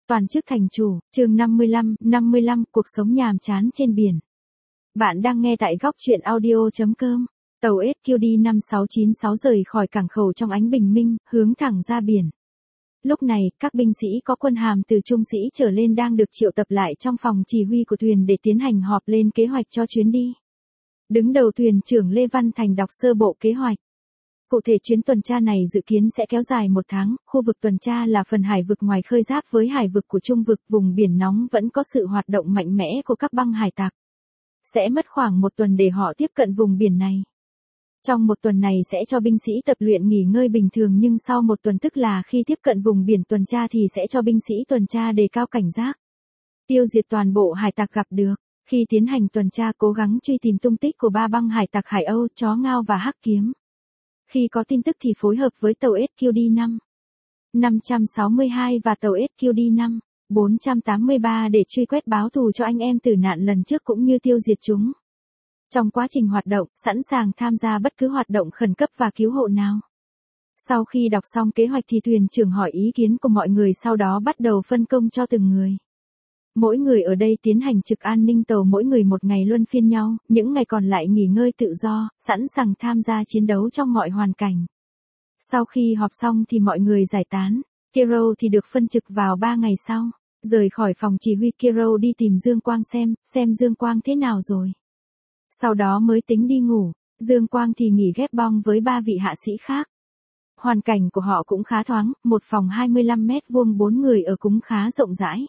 Toàn chức thành chủ, chương 55, cuộc sống nhàm chán trên biển. Bạn đang nghe tại góc truyện audio.com. Tàu SQD 5696 rời khỏi cảng khẩu trong ánh bình minh, hướng thẳng ra biển. Lúc này, các binh sĩ có quân hàm từ trung sĩ trở lên đang được triệu tập lại trong phòng chỉ huy của thuyền để tiến hành họp lên kế hoạch cho chuyến đi. Đứng đầu thuyền trưởng Lê Văn Thành đọc sơ bộ kế hoạch. Cụ thể chuyến tuần tra này dự kiến sẽ kéo dài 1 tháng, khu vực tuần tra là phần hải vực ngoài khơi giáp với hải vực của Trung vực, vùng biển nóng vẫn có sự hoạt động mạnh mẽ của các băng hải tặc. Sẽ mất khoảng 1 tuần để họ tiếp cận vùng biển này. Trong 1 tuần này sẽ cho binh sĩ tập luyện nghỉ ngơi bình thường, nhưng sau 1 tuần, tức là khi tiếp cận vùng biển tuần tra, thì sẽ cho binh sĩ tuần tra đề cao cảnh giác, tiêu diệt toàn bộ hải tặc gặp được. Khi tiến hành tuần tra, cố gắng truy tìm tung tích của 3 băng hải tặc Hải Âu, Chó Ngao và Hắc Kiếm. Khi có tin tức thì phối hợp với tàu SQD 562 và tàu SQD 483 để truy quét báo thù cho anh em tử nạn lần trước cũng như tiêu diệt chúng. Trong quá trình hoạt động, sẵn sàng tham gia bất cứ hoạt động khẩn cấp và cứu hộ nào. Sau khi đọc xong kế hoạch thì thuyền trưởng hỏi ý kiến của mọi người, sau đó bắt đầu phân công cho từng người. Mỗi người ở đây tiến hành trực an ninh tàu mỗi người 1 ngày luân phiên nhau, những ngày còn lại nghỉ ngơi tự do, sẵn sàng tham gia chiến đấu trong mọi hoàn cảnh. Sau khi họp xong thì mọi người giải tán, Kero thì được phân trực vào 3 ngày sau. Rời khỏi phòng chỉ huy, Kero đi tìm Dương Quang xem Dương Quang thế nào rồi. Sau đó mới tính đi ngủ, Dương Quang thì nghỉ ghép bong với 3 vị hạ sĩ khác. Hoàn cảnh của họ cũng khá thoáng, một phòng 25 mét vuông 4 người ở cũng khá rộng rãi.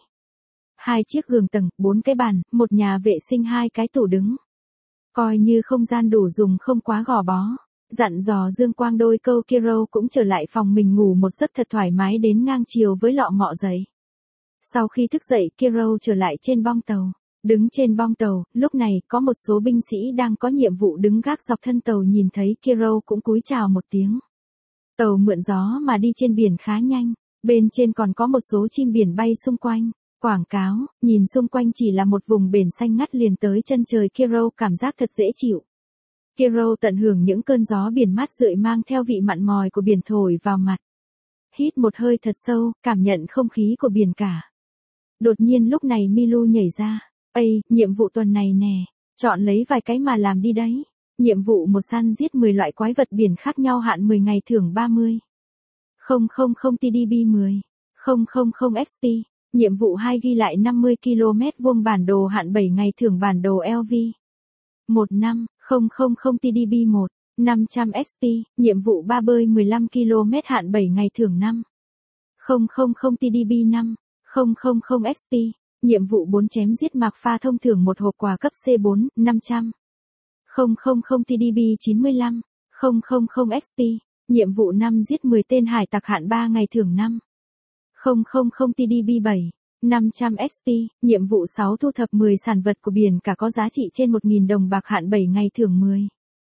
2 chiếc giường tầng, 4 cái bàn, 1 nhà vệ sinh, 2 cái tủ đứng. Coi như không gian đủ dùng, không quá gò bó. Dặn dò Dương Quang đôi câu, Kero cũng trở lại phòng mình ngủ một giấc thật thoải mái đến ngang chiều với lọ mọ dậy. Sau khi thức dậy, Kero trở lại trên bong tàu. Đứng trên bong tàu, lúc này có một số binh sĩ đang có nhiệm vụ đứng gác dọc thân tàu, nhìn thấy Kero cũng cúi chào một tiếng. Tàu mượn gió mà đi trên biển khá nhanh, bên trên còn có một số chim biển bay xung quanh. Quảng cáo, nhìn xung quanh chỉ là một vùng biển xanh ngắt liền tới chân trời, Kero cảm giác thật dễ chịu. Kero tận hưởng những cơn gió biển mát rượi mang theo vị mặn mòi của biển thổi vào mặt. Hít một hơi thật sâu, cảm nhận không khí của biển cả. Đột nhiên lúc này Milu nhảy ra. Ây, nhiệm vụ tuần này nè, chọn lấy vài cái mà làm đi đấy. Nhiệm vụ 1 săn giết 10 loại quái vật biển khác nhau, hạn 10 ngày, thưởng 30. 000 TDB 10. 000 XP. Nhiệm vụ 2 ghi lại 50 km vuông bản đồ, hạn 7 ngày, thưởng bản đồ LV. 15, 000 TDB 1, 500 XP. Nhiệm vụ 3 bơi 15 km, hạn 7 ngày, thưởng 5. 000 TDB 5, 000 XP. Nhiệm vụ 4 chém giết Mạc Pha Thông, thưởng 1 hộp quà cấp C4, 500. 000 TDB 95, 000 XP. Nhiệm vụ 5 giết 10 tên hải tặc, hạn 3 ngày, thưởng 5. 000 TDB 7, 500 XP. Nhiệm vụ 6 thu thập 10 sản vật của biển cả có giá trị trên 1.000 đồng bạc, hạn 7 ngày, thưởng 10.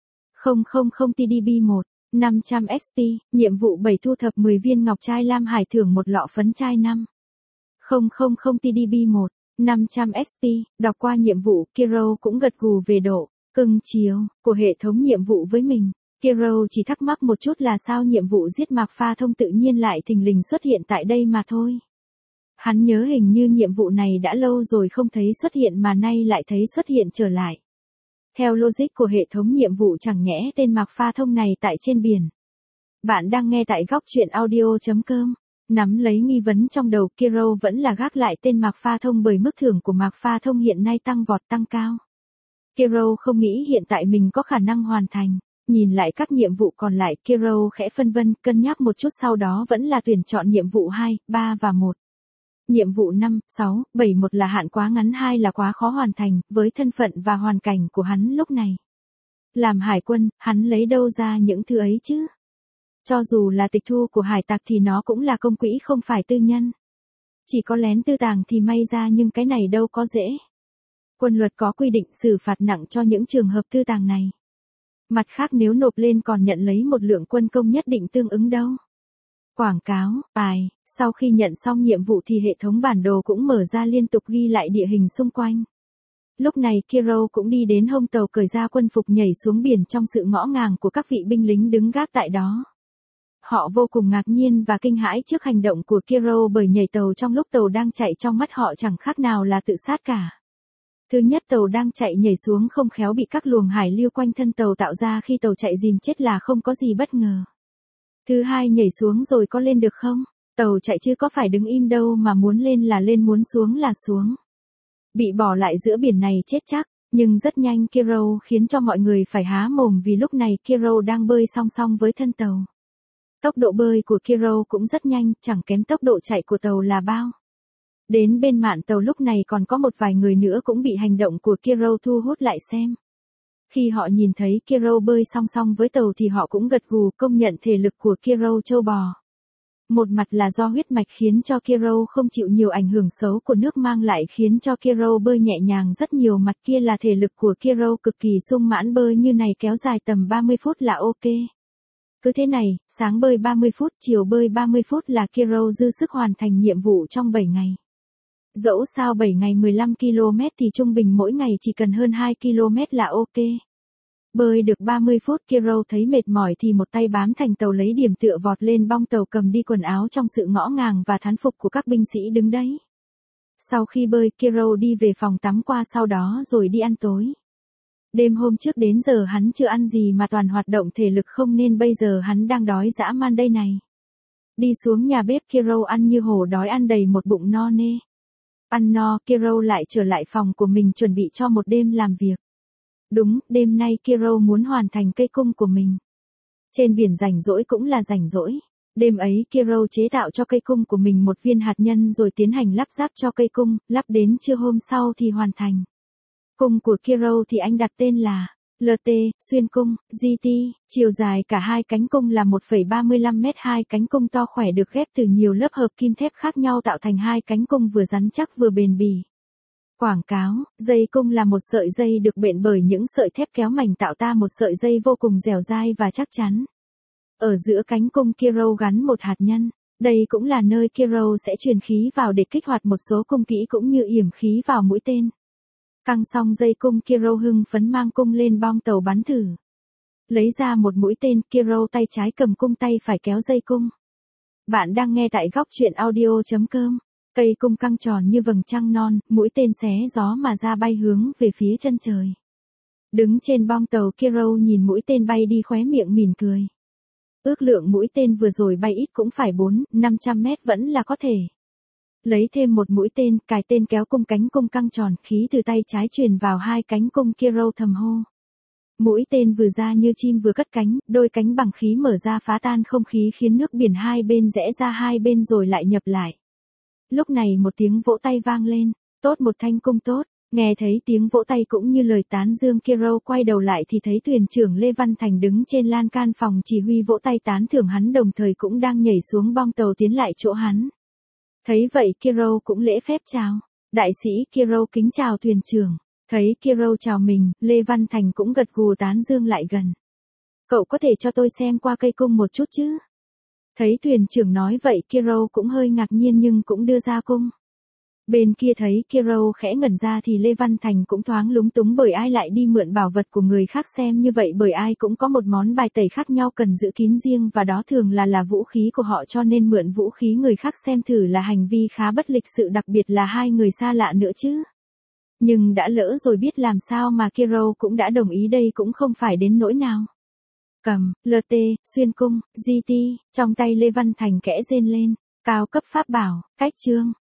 000 TDB 1, 500 XP. Nhiệm vụ 7 thu thập 10 viên ngọc trai lam hải, thưởng 1 lọ phấn trai 5. 000 TDB 1, 500 XP. Đọc qua nhiệm vụ, Kero cũng gật gù về độ cưng chiều của hệ thống nhiệm vụ với mình. Kero chỉ thắc mắc một chút là sao nhiệm vụ giết Mạc Pha Thông tự nhiên lại thình lình xuất hiện tại đây mà thôi. Hắn nhớ hình như nhiệm vụ này đã lâu rồi không thấy xuất hiện mà nay lại thấy xuất hiện trở lại. Theo logic của hệ thống nhiệm vụ, chẳng nhẽ tên Mạc Pha Thông này tại trên biển. Bạn đang nghe tại góc truyện audio.com. Nắm lấy nghi vấn trong đầu, Kero vẫn là gác lại tên Mạc Pha Thông bởi mức thưởng của Mạc Pha Thông hiện nay tăng vọt tăng cao. Kero không nghĩ hiện tại mình có khả năng hoàn thành. Nhìn lại các nhiệm vụ còn lại, Kero khẽ phân vân, cân nhắc một chút, sau đó vẫn là tuyển chọn nhiệm vụ 2, 3 và 1. Nhiệm vụ 5, 6, 7, 1 là hạn quá ngắn, 2 là quá khó hoàn thành, với thân phận và hoàn cảnh của hắn lúc này. Làm hải quân, hắn lấy đâu ra những thứ ấy chứ? Cho dù là tịch thu của hải tặc thì nó cũng là công quỹ, không phải tư nhân. Chỉ có lén tư tàng thì may ra, nhưng cái này đâu có dễ. Quân luật có quy định xử phạt nặng cho những trường hợp tư tàng này. Mặt khác, nếu nộp lên còn nhận lấy một lượng quân công nhất định tương ứng đâu. Quảng cáo, sau khi nhận xong nhiệm vụ thì hệ thống bản đồ cũng mở ra liên tục ghi lại địa hình xung quanh. Lúc này Kero cũng đi đến hông tàu, cởi ra quân phục, nhảy xuống biển trong sự ngỡ ngàng của các vị binh lính đứng gác tại đó. Họ vô cùng ngạc nhiên và kinh hãi trước hành động của Kiro bởi nhảy tàu trong lúc tàu đang chạy trong mắt họ chẳng khác nào là tự sát cả. Thứ nhất, tàu đang chạy nhảy xuống không khéo bị các luồng hải lưu quanh thân tàu tạo ra khi tàu chạy dìm chết là không có gì bất ngờ. Thứ hai, nhảy xuống rồi có lên được không? Tàu chạy chứ có phải đứng im đâu mà muốn lên là lên muốn xuống là xuống. Bị bỏ lại giữa biển này chết chắc, nhưng rất nhanh Kiro khiến cho mọi người phải há mồm vì lúc này Kiro đang bơi song song với thân tàu. Tốc độ bơi của Kiro cũng rất nhanh, chẳng kém tốc độ chạy của tàu là bao. Đến bên mạn tàu lúc này còn có một vài người nữa cũng bị hành động của Kiro thu hút lại xem. Khi họ nhìn thấy Kiro bơi song song với tàu thì họ cũng gật gù công nhận thể lực của Kiro trâu bò. Một mặt là do huyết mạch khiến cho Kiro không chịu nhiều ảnh hưởng xấu của nước mang lại khiến cho Kiro bơi nhẹ nhàng rất nhiều, mặt kia là thể lực của Kiro cực kỳ sung mãn, bơi như này kéo dài tầm 30 phút là ok. Cứ thế này, sáng bơi 30 phút, chiều bơi 30 phút là Kiro dư sức hoàn thành nhiệm vụ trong 7 ngày. Dẫu sao 7 ngày 15 km thì trung bình mỗi ngày chỉ cần hơn 2 km là ok. Bơi được 30 phút Kiro thấy mệt mỏi thì một tay bám thành tàu lấy điểm tựa vọt lên bong tàu cầm đi quần áo trong sự ngỡ ngàng và thán phục của các binh sĩ đứng đấy. Sau khi bơi Kiro đi về phòng tắm qua sau đó rồi đi ăn tối. Đêm hôm trước đến giờ hắn chưa ăn gì mà toàn hoạt động thể lực không nên bây giờ hắn đang đói dã man đây này. Đi xuống nhà bếp Kiro ăn như hổ đói, ăn đầy một bụng no nê. Ăn no Kiro lại trở lại phòng của mình chuẩn bị cho một đêm làm việc. Đúng, đêm nay Kiro muốn hoàn thành cây cung của mình. Trên biển rảnh rỗi cũng là rảnh rỗi. Đêm ấy Kiro chế tạo cho cây cung của mình một viên hạt nhân rồi tiến hành lắp ráp cho cây cung, lắp đến trưa hôm sau thì hoàn thành. Cung của Kiro thì anh đặt tên là LT, xuyên cung, GT, chiều dài cả hai cánh cung là 1,35 mét, hai cánh cung to khỏe được ghép từ nhiều lớp hợp kim thép khác nhau tạo thành hai cánh cung vừa rắn chắc vừa bền bỉ. Quảng cáo, dây cung là một sợi dây được bện bởi những sợi thép kéo mảnh tạo ra một sợi dây vô cùng dẻo dai và chắc chắn. Ở giữa cánh cung Kiro gắn một hạt nhân. Đây cũng là nơi Kiro sẽ truyền khí vào để kích hoạt một số cung kỹ cũng như yểm khí vào mũi tên. Căng xong dây cung Kiro hưng phấn mang cung lên bong tàu bắn thử. Lấy ra một mũi tên, Kiro tay trái cầm cung tay phải kéo dây cung. Bạn đang nghe tại góc truyện audio.com. Cây cung căng tròn như vầng trăng non, mũi tên xé gió mà ra bay hướng về phía chân trời. Đứng trên bong tàu Kiro nhìn mũi tên bay đi khóe miệng mỉm cười. Ước lượng mũi tên vừa rồi bay ít cũng phải 400-500 mét vẫn là có thể. Lấy thêm một mũi tên, cài tên kéo cung cánh cung căng tròn, khí từ tay trái truyền vào hai cánh cung Kiro thầm hô. Mũi tên vừa ra như chim vừa cất cánh, đôi cánh bằng khí mở ra phá tan không khí khiến nước biển hai bên rẽ ra hai bên rồi lại nhập lại. Lúc này một tiếng vỗ tay vang lên, tốt một thanh cung tốt. Nghe thấy tiếng vỗ tay cũng như lời tán dương Kiro quay đầu lại thì thấy thuyền trưởng Lê Văn Thành đứng trên lan can phòng chỉ huy vỗ tay tán thưởng hắn đồng thời cũng đang nhảy xuống bong tàu tiến lại chỗ hắn. Thấy vậy Kiro cũng lễ phép chào. Đại sĩ Kiro kính chào thuyền trưởng. Thấy Kiro chào mình, Lê Văn Thành cũng gật gù tán dương lại gần. Cậu có thể cho tôi xem qua cây cung một chút chứ? Thấy thuyền trưởng nói vậy Kiro cũng hơi ngạc nhiên nhưng cũng đưa ra cung. Bên kia thấy Kiro khẽ ngẩn ra thì Lê Văn Thành cũng thoáng lúng túng bởi ai lại đi mượn bảo vật của người khác xem như vậy, bởi ai cũng có một món bài tẩy khác nhau cần giữ kín riêng và đó thường là vũ khí của họ, cho nên mượn vũ khí người khác xem thử là hành vi khá bất lịch sự, đặc biệt là hai người xa lạ nữa chứ. Nhưng đã lỡ rồi biết làm sao mà Kiro cũng đã đồng ý, đây cũng không phải đến nỗi nào. Cầm, LT, xuyên cung, GT, trong tay Lê Văn Thành kẽ rên lên, cao cấp pháp bảo, cách chương.